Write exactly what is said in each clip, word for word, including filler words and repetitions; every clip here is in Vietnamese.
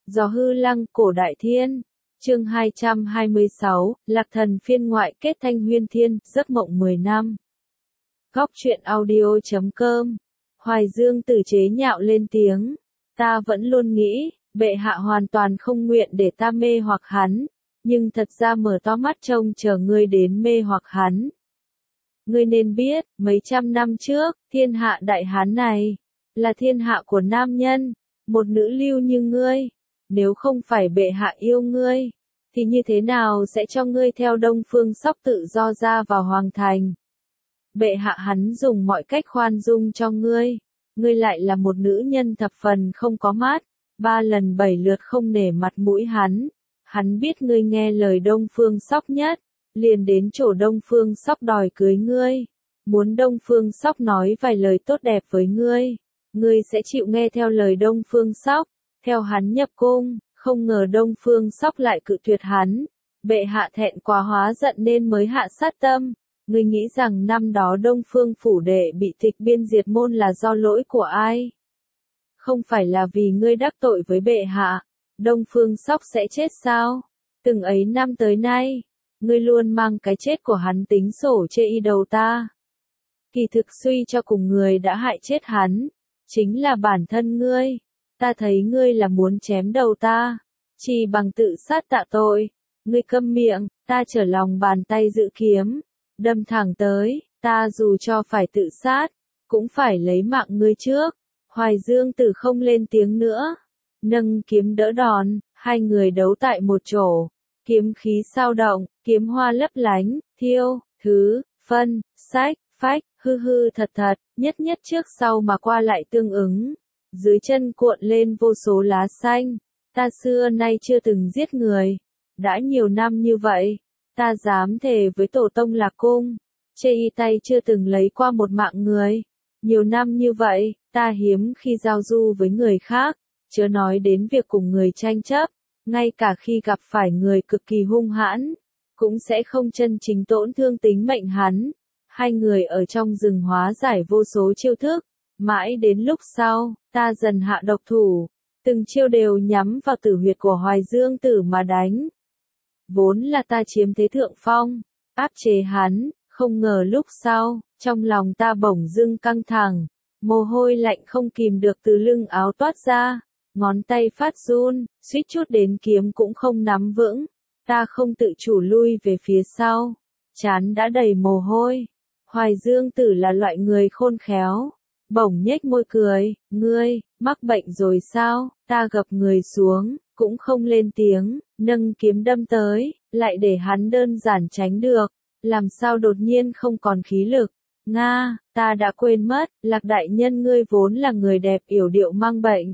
Gió hư lăng cổ đại thiên. Chương hai trăm hai mươi sáu, Lạc Thần phiên ngoại kết thanh huyên thiên, giấc mộng mười năm. Góc truyện audio chấm com. Hoài Dương Tử chế nhạo lên tiếng, ta vẫn luôn nghĩ, bệ hạ hoàn toàn không nguyện để ta mê hoặc hắn, nhưng thật ra mở to mắt trông chờ ngươi đến mê hoặc hắn. Ngươi nên biết, mấy trăm năm trước, thiên hạ đại hán này, là thiên hạ của nam nhân, một nữ lưu như ngươi. Nếu không phải bệ hạ yêu ngươi, thì như thế nào sẽ cho ngươi theo Đông Phương Sóc tự do ra vào hoàng thành? Bệ hạ hắn dùng mọi cách khoan dung cho ngươi, ngươi lại là một nữ nhân thập phần không có mát, ba lần bảy lượt không nể mặt mũi hắn. Hắn biết ngươi nghe lời Đông Phương Sóc nhất, liền đến chỗ Đông Phương Sóc đòi cưới ngươi, muốn Đông Phương Sóc nói vài lời tốt đẹp với ngươi, ngươi sẽ chịu nghe theo lời Đông Phương Sóc, theo hắn nhập cung. Không ngờ Đông Phương Sóc lại cự tuyệt hắn, bệ hạ thẹn quá hóa giận nên mới hạ sát tâm. Ngươi nghĩ rằng năm đó Đông Phương phủ đệ bị tịch biên diệt môn là do lỗi của ai? Không phải là vì ngươi đắc tội với bệ hạ, Đông Phương Sóc sẽ chết sao? Từng ấy năm tới nay, ngươi luôn mang cái chết của hắn tính sổ chê y đầu ta. Kỳ thực suy cho cùng người đã hại chết hắn, chính là bản thân ngươi. Ta thấy ngươi là muốn chém đầu ta, chỉ bằng tự sát tạ tội. Ngươi câm miệng, ta trở lòng bàn tay giữ kiếm, đâm thẳng tới, ta dù cho phải tự sát, cũng phải lấy mạng ngươi trước. Hoài Dương Tử không lên tiếng nữa, nâng kiếm đỡ đòn, hai người đấu tại một chỗ, kiếm khí sao động, kiếm hoa lấp lánh, thiêu, thứ, phân, sách, phách, hư hư thật thật, nhất nhất trước sau mà qua lại tương ứng. Dưới chân cuộn lên vô số lá xanh, ta xưa nay chưa từng giết người, đã nhiều năm như vậy, ta dám thề với tổ tông Lạc Cung, chê y tay chưa từng lấy qua một mạng người, nhiều năm như vậy, ta hiếm khi giao du với người khác, chớ nói đến việc cùng người tranh chấp, ngay cả khi gặp phải người cực kỳ hung hãn, cũng sẽ không chân chính tổn thương tính mệnh hắn. Hai người ở trong rừng hóa giải vô số chiêu thức. Mãi đến lúc sau, ta dần hạ độc thủ, từng chiêu đều nhắm vào tử huyệt của Hoài Dương Tử mà đánh. Vốn là ta chiếm thế thượng phong, áp chế hắn, không ngờ lúc sau, trong lòng ta bỗng dưng căng thẳng, mồ hôi lạnh không kìm được từ lưng áo toát ra, ngón tay phát run, suýt chút đến kiếm cũng không nắm vững, ta không tự chủ lui về phía sau, trán đã đầy mồ hôi. Hoài Dương Tử là loại người khôn khéo. Bỗng nhếch môi cười, ngươi, mắc bệnh rồi sao? Ta gập người xuống, cũng không lên tiếng, nâng kiếm đâm tới, lại để hắn đơn giản tránh được, làm sao đột nhiên không còn khí lực. Nga, ta đã quên mất, Lạc đại nhân ngươi vốn là người đẹp yểu điệu mang bệnh.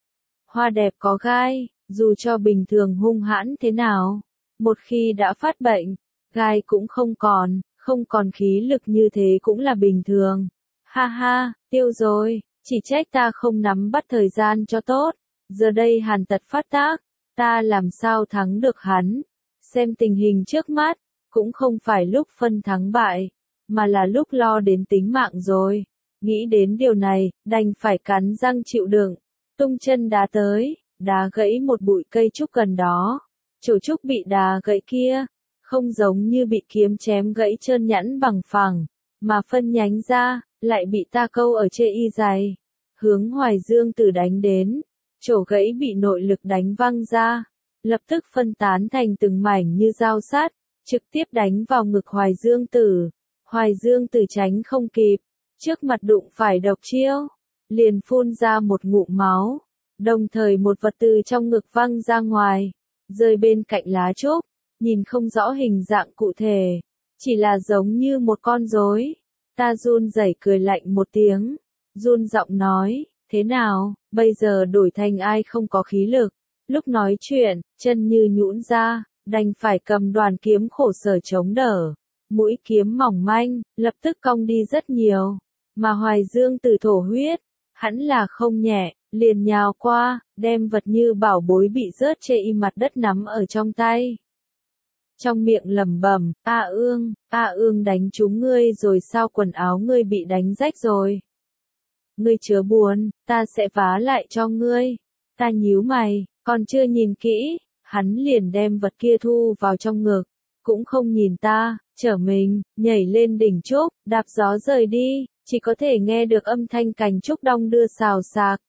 Hoa đẹp có gai, dù cho bình thường hung hãn thế nào, một khi đã phát bệnh, gai cũng không còn, không còn khí lực như thế cũng là bình thường. Ha ha, tiêu rồi, chỉ trách ta không nắm bắt thời gian cho tốt, giờ đây hàn tật phát tác, ta làm sao thắng được hắn. Xem tình hình trước mắt, cũng không phải lúc phân thắng bại, mà là lúc lo đến tính mạng rồi. Nghĩ đến điều này, đành phải cắn răng chịu đựng, tung chân đá tới, đá gãy một bụi cây trúc gần đó. Chổ trúc bị đá gãy kia, không giống như bị kiếm chém gãy trơn nhẵn bằng phẳng, mà phân nhánh ra, lại bị ta câu ở chê y dày, hướng Hoài Dương Tử đánh đến, chỗ gãy bị nội lực đánh văng ra, lập tức phân tán thành từng mảnh như dao sắt, trực tiếp đánh vào ngực Hoài Dương Tử. Hoài Dương Tử tránh không kịp, trước mặt đụng phải độc chiêu, liền phun ra một ngụm máu, đồng thời một vật từ trong ngực văng ra ngoài, rơi bên cạnh lá trúc, nhìn không rõ hình dạng cụ thể, chỉ là giống như một con rối. Ta run rẩy cười lạnh một tiếng, run giọng nói, thế nào, bây giờ đổi thành ai không có khí lực. Lúc nói chuyện, chân như nhũn ra, đành phải cầm đoàn kiếm khổ sở chống đỡ. Mũi kiếm mỏng manh, lập tức cong đi rất nhiều. Mà Hoài Dương Tử thổ huyết, hẳn là không nhẹ, liền nhào qua, đem vật như bảo bối bị rớt chê y mặt đất nắm ở trong tay. Trong miệng lẩm bẩm, A Ương, A Ương đánh trúng ngươi rồi sao, quần áo ngươi bị đánh rách rồi. Ngươi chớ buồn, ta sẽ vá lại cho ngươi. Ta nhíu mày, Còn chưa nhìn kỹ, hắn liền đem vật kia thu vào trong ngực, cũng không nhìn ta, trở mình, nhảy lên đỉnh trúc, đạp gió rời đi, chỉ có thể nghe được âm thanh cành trúc đong đưa xào xạc.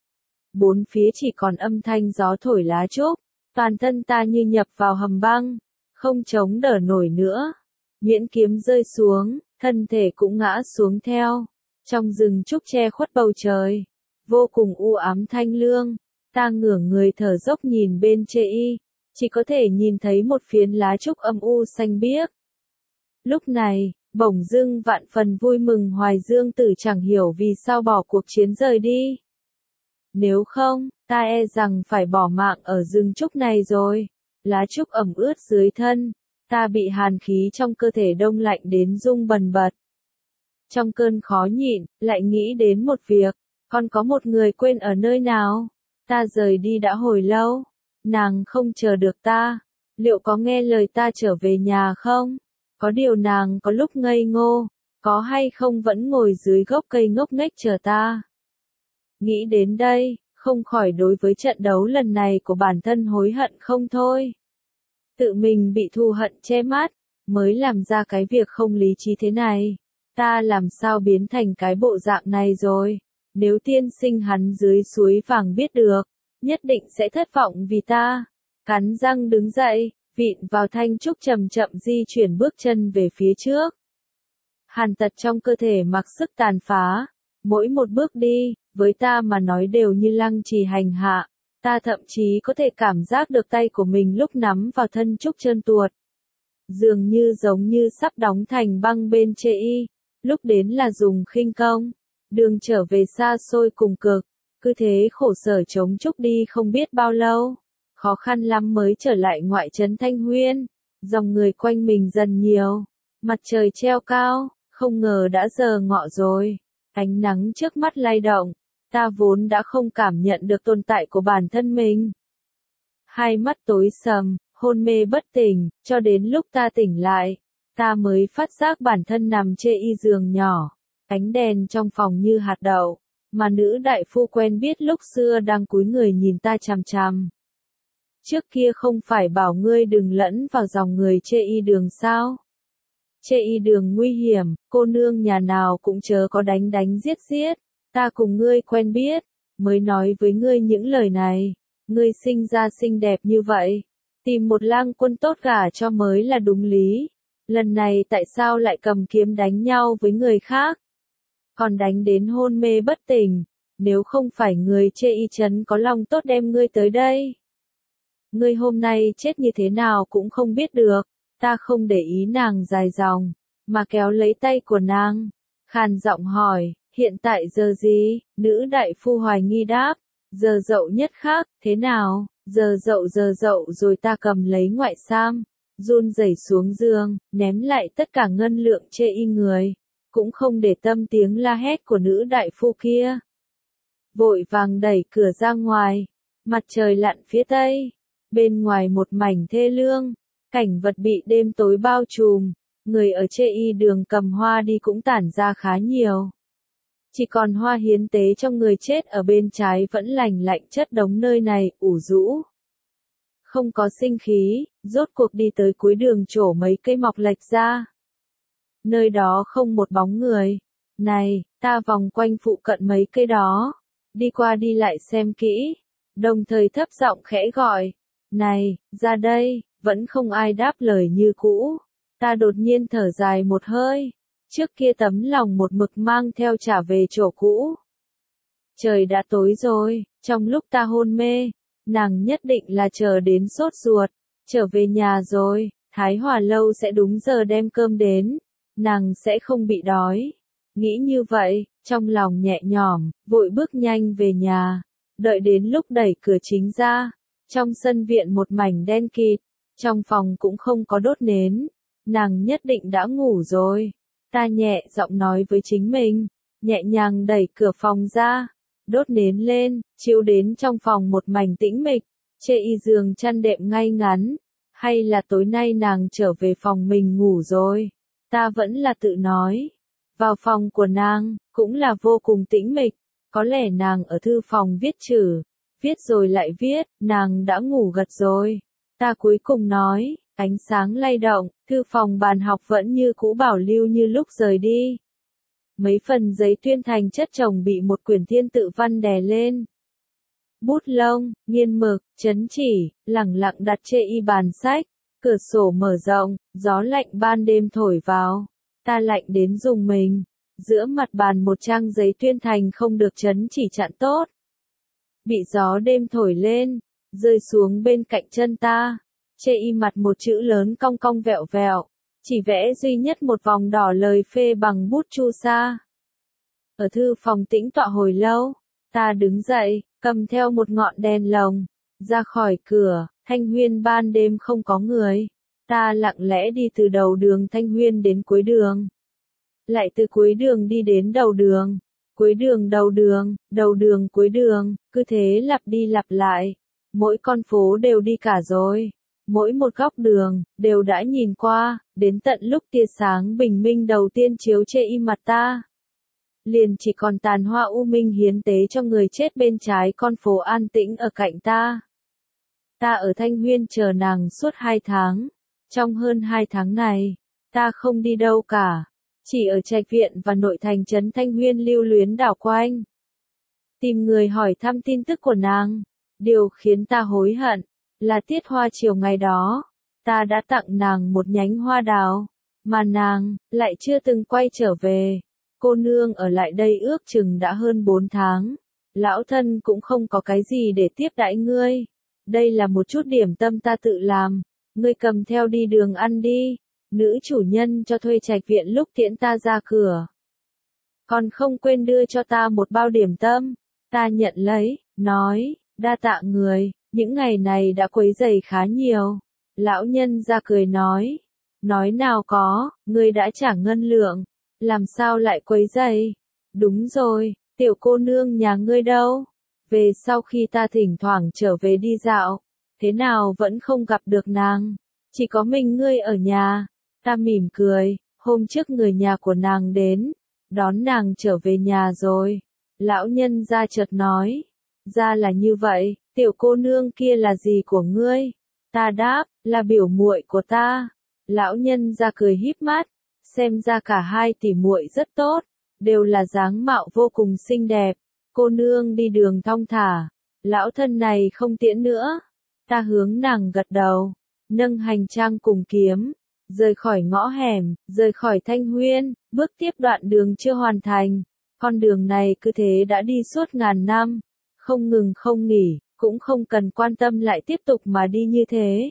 Bốn phía chỉ còn âm thanh gió thổi lá trúc, toàn thân ta như nhập vào hầm băng, không chống đỡ nổi nữa. Nhuyễn kiếm rơi xuống, thân thể cũng ngã xuống theo. Trong rừng trúc che khuất bầu trời, vô cùng u ám thanh lương, ta ngửa người thở dốc nhìn bên chê y, chỉ có thể nhìn thấy một phiến lá trúc âm u xanh biếc. Lúc này, bỗng dưng vạn phần vui mừng Hoài Dương Tử chẳng hiểu vì sao bỏ cuộc chiến rời đi. Nếu không, ta e rằng phải bỏ mạng ở rừng trúc này rồi. Lá trúc ẩm ướt dưới thân, ta bị hàn khí trong cơ thể đông lạnh đến rung bần bật. Trong cơn khó nhịn, lại nghĩ đến một việc, còn có một người quên ở nơi nào. Ta rời đi đã hồi lâu, nàng không chờ được ta, liệu có nghe lời ta trở về nhà không? Có điều nàng có lúc ngây ngô, có hay không vẫn ngồi dưới gốc cây ngốc nghếch chờ ta. Nghĩ đến đây, không khỏi đối với trận đấu lần này của bản thân hối hận không thôi. Tự mình bị thù hận che mắt, mới làm ra cái việc không lý trí thế này. Ta làm sao biến thành cái bộ dạng này rồi? Nếu tiên sinh hắn dưới suối vàng biết được, nhất định sẽ thất vọng vì ta. Cắn răng đứng dậy, vịn vào thanh trúc chậm chậm di chuyển bước chân về phía trước. Hàn tật trong cơ thể mặc sức tàn phá, mỗi một bước đi, với ta mà nói đều như lăng trì hành hạ. Ta thậm chí có thể cảm giác được tay của mình lúc nắm vào thân trúc trơn tuột. Dường như giống như sắp đóng thành băng bên chê y, lúc đến là dùng khinh công. Đường trở về xa xôi cùng cực, cứ thế khổ sở chống trúc đi không biết bao lâu. Khó khăn lắm mới trở lại ngoại trấn Thanh Huyên, dòng người quanh mình dần nhiều. Mặt trời treo cao, không ngờ đã giờ ngọ rồi. Ánh nắng trước mắt lay động, ta vốn đã không cảm nhận được tồn tại của bản thân mình. Hai mắt tối sầm, hôn mê bất tỉnh, cho đến lúc ta tỉnh lại, ta mới phát giác bản thân nằm trên y giường nhỏ. Ánh đèn trong phòng như hạt đậu, mà nữ đại phu quen biết lúc xưa đang cúi người nhìn ta chằm chằm. Trước kia không phải bảo ngươi đừng lẫn vào dòng người chê y đường sao? Chê y đường nguy hiểm, cô nương nhà nào cũng chớ có đánh đánh giết giết. Ta cùng ngươi quen biết, mới nói với ngươi những lời này. Ngươi sinh ra xinh đẹp như vậy, tìm một lang quân tốt gả cho mới là đúng lý. Lần này tại sao lại cầm kiếm đánh nhau với người khác? Còn đánh đến hôn mê bất tỉnh, nếu không phải người chê y trấn có lòng tốt đem ngươi tới đây. Ngươi hôm nay chết như thế nào cũng không biết được. Ta không để ý nàng dài dòng, mà kéo lấy tay của nàng, khàn giọng hỏi, hiện tại giờ gì? Nữ đại phu hoài nghi đáp, giờ dậu nhất khác, thế nào? Giờ dậu giờ dậu rồi ta cầm lấy ngoại sam, run rẩy xuống giường, ném lại tất cả ngân lượng chê y người, cũng không để tâm tiếng la hét của nữ đại phu kia. Vội vàng đẩy cửa ra ngoài, mặt trời lặn phía tây, bên ngoài một mảnh thê lương. Cảnh vật bị đêm tối bao trùm, người ở chê y đường cầm hoa đi cũng tản ra khá nhiều. Chỉ còn hoa hiến tế trong người chết ở bên trái vẫn lành lạnh chất đống nơi này, ủ rũ. Không có sinh khí, rốt cuộc đi tới cuối đường trổ mấy cây mọc lệch ra. Nơi đó không một bóng người. Này, ta vòng quanh phụ cận mấy cây đó, đi qua đi lại xem kỹ, đồng thời thấp giọng khẽ gọi. Này, ra đây. Vẫn không ai đáp lời như cũ. Ta đột nhiên thở dài một hơi. Trước kia tấm lòng một mực mang theo trả về chỗ cũ. Trời đã tối rồi, trong lúc ta hôn mê, nàng nhất định là chờ đến sốt ruột. Trở về nhà rồi, Thái Hòa lâu sẽ đúng giờ đem cơm đến. Nàng sẽ không bị đói. Nghĩ như vậy, trong lòng nhẹ nhõm, vội bước nhanh về nhà. Đợi đến lúc đẩy cửa chính ra, trong sân viện một mảnh đen kịt. Trong phòng cũng không có đốt nến, nàng nhất định đã ngủ rồi. Ta nhẹ giọng nói với chính mình, nhẹ nhàng đẩy cửa phòng ra, đốt nến lên, chiếu đến trong phòng một mảnh tĩnh mịch, chê y giường chăn đệm ngay ngắn, hay là tối nay nàng trở về phòng mình ngủ rồi. Ta vẫn là tự nói, vào phòng của nàng, cũng là vô cùng tĩnh mịch, có lẽ nàng ở thư phòng viết chữ, Viết rồi lại viết, nàng đã ngủ gật rồi. Ta cuối cùng nói, ánh sáng lay động, thư phòng bàn học vẫn như cũ bảo lưu như lúc rời đi. Mấy phần giấy tuyên thành chất chồng bị một quyển thiên tự văn đè lên. Bút lông, nghiên mực, chấn chỉ, lẳng lặng đặt trên y bàn sách, cửa sổ mở rộng, gió lạnh ban đêm thổi vào. Ta lạnh đến rùng mình, giữa mặt bàn một trang giấy tuyên thành không được chấn chỉ chặn tốt. Bị gió đêm thổi lên, rơi xuống bên cạnh chân ta, trên y mặt một chữ lớn cong cong vẹo vẹo, chỉ vẽ duy nhất một vòng đỏ lời phê bằng bút chu sa. Ở thư phòng tĩnh tọa hồi lâu, ta đứng dậy, cầm theo một ngọn đèn lồng, ra khỏi cửa. Thanh Huyên ban đêm không có người. Ta lặng lẽ đi từ đầu đường Thanh Huyên đến cuối đường. Lại từ cuối đường đi đến đầu đường. Cuối đường đầu đường, đầu đường cuối đường, cứ thế lặp đi lặp lại. Mỗi con phố đều đi cả rồi. Mỗi một góc đường, đều đã nhìn qua, đến tận lúc tia sáng bình minh đầu tiên chiếu trên y mặt ta. Liền chỉ còn tàn hoa u minh hiến tế cho người chết bên trái con phố an tĩnh ở cạnh ta. Ta ở Thanh Huyên chờ nàng suốt hai tháng. Trong hơn hai tháng này, ta không đi đâu cả. Chỉ ở trạch viện và nội thành trấn Thanh Huyên lưu luyến đảo quanh. Tìm người hỏi thăm tin tức của nàng. Điều khiến ta hối hận, là tiết hoa chiều ngày đó. Ta đã tặng nàng một nhánh hoa đào. Mà nàng, lại chưa từng quay trở về. Cô nương ở lại đây ước chừng đã hơn bốn tháng. Lão thân cũng không có cái gì để tiếp đãi ngươi. Đây là một chút điểm tâm ta tự làm, ngươi cầm theo đi đường ăn đi. Nữ chủ nhân cho thuê trạch viện lúc tiễn ta ra cửa. Còn không quên đưa cho ta một bao điểm tâm. Ta nhận lấy, nói, đa tạ người, những ngày này đã quấy rầy khá nhiều. Lão nhân ra cười nói, nói nào có, ngươi đã trả ngân lượng, làm sao lại quấy rầy? Đúng rồi, tiểu cô nương nhà ngươi đâu? Về sau khi ta thỉnh thoảng trở về đi dạo, thế nào vẫn không gặp được nàng, chỉ có mình ngươi ở nhà. Ta mỉm cười, hôm trước người nhà của nàng đến, đón nàng trở về nhà rồi. Lão nhân ra chợt nói, ra là như vậy, tiểu cô nương kia là gì của ngươi? Ta đáp, là biểu muội của ta. Lão nhân ra cười híp mắt, xem ra cả hai tỷ muội rất tốt, đều là dáng mạo vô cùng xinh đẹp. Cô nương đi đường thong thả, lão thân này không tiễn nữa. Ta hướng nàng gật đầu, nâng hành trang cùng kiếm, rời khỏi ngõ hẻm, rời khỏi Thanh Huyên, bước tiếp đoạn đường chưa hoàn thành. Con đường này cứ thế đã đi suốt ngàn năm, không ngừng không nghỉ, cũng không cần quan tâm lại tiếp tục mà đi như thế.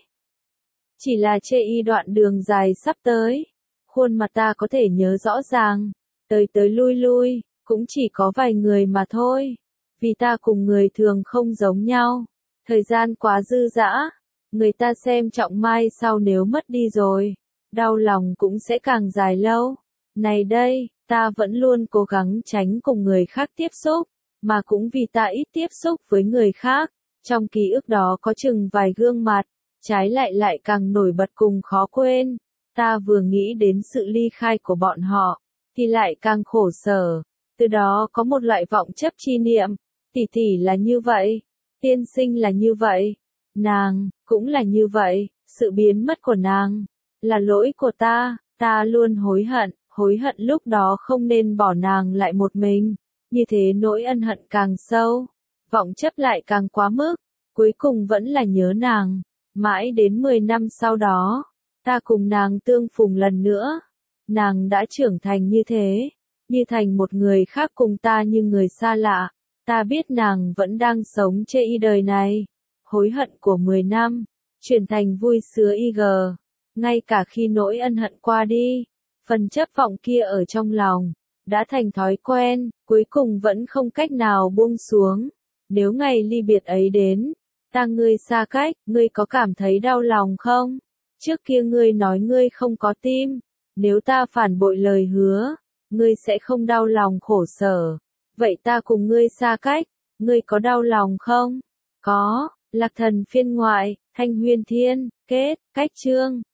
Chỉ là chê y đoạn đường dài sắp tới, khuôn mặt ta có thể nhớ rõ ràng, tới tới lui lui, cũng chỉ có vài người mà thôi. Vì ta cùng người thường không giống nhau, thời gian quá dư dả, người ta xem trọng mai sau nếu mất đi rồi, đau lòng cũng sẽ càng dài lâu. Này đây, ta vẫn luôn cố gắng tránh cùng người khác tiếp xúc, mà cũng vì ta ít tiếp xúc với người khác, trong ký ức đó có chừng vài gương mặt, trái lại lại càng nổi bật cùng khó quên. Ta vừa nghĩ đến sự ly khai của bọn họ, thì lại càng khổ sở, từ đó có một loại vọng chấp chi niệm, tỷ tỷ là như vậy, tiên sinh là như vậy, nàng, cũng là như vậy, sự biến mất của nàng, là lỗi của ta, ta luôn hối hận, hối hận lúc đó không nên bỏ nàng lại một mình, như thế nỗi ân hận càng sâu, vọng chấp lại càng quá mức, cuối cùng vẫn là nhớ nàng, mãi đến mười năm sau đó, ta cùng nàng tương phùng lần nữa, nàng đã trưởng thành như thế, như thành một người khác cùng ta như người xa lạ, ta biết nàng vẫn đang sống trên y đời này, hối hận của mười năm, chuyển thành vui sướng y gờ, ngay cả khi nỗi ân hận qua đi, phần chấp vọng kia ở trong lòng, đã thành thói quen, cuối cùng vẫn không cách nào buông xuống, nếu ngày ly biệt ấy đến, ta ngươi xa cách, ngươi có cảm thấy đau lòng không? Trước kia ngươi nói ngươi không có tim, nếu ta phản bội lời hứa, ngươi sẽ không đau lòng khổ sở. Vậy ta cùng ngươi xa cách, ngươi có đau lòng không? Có, Lạc Thần phiên ngoại, Thanh Huyên Thiên, kết, cách chương.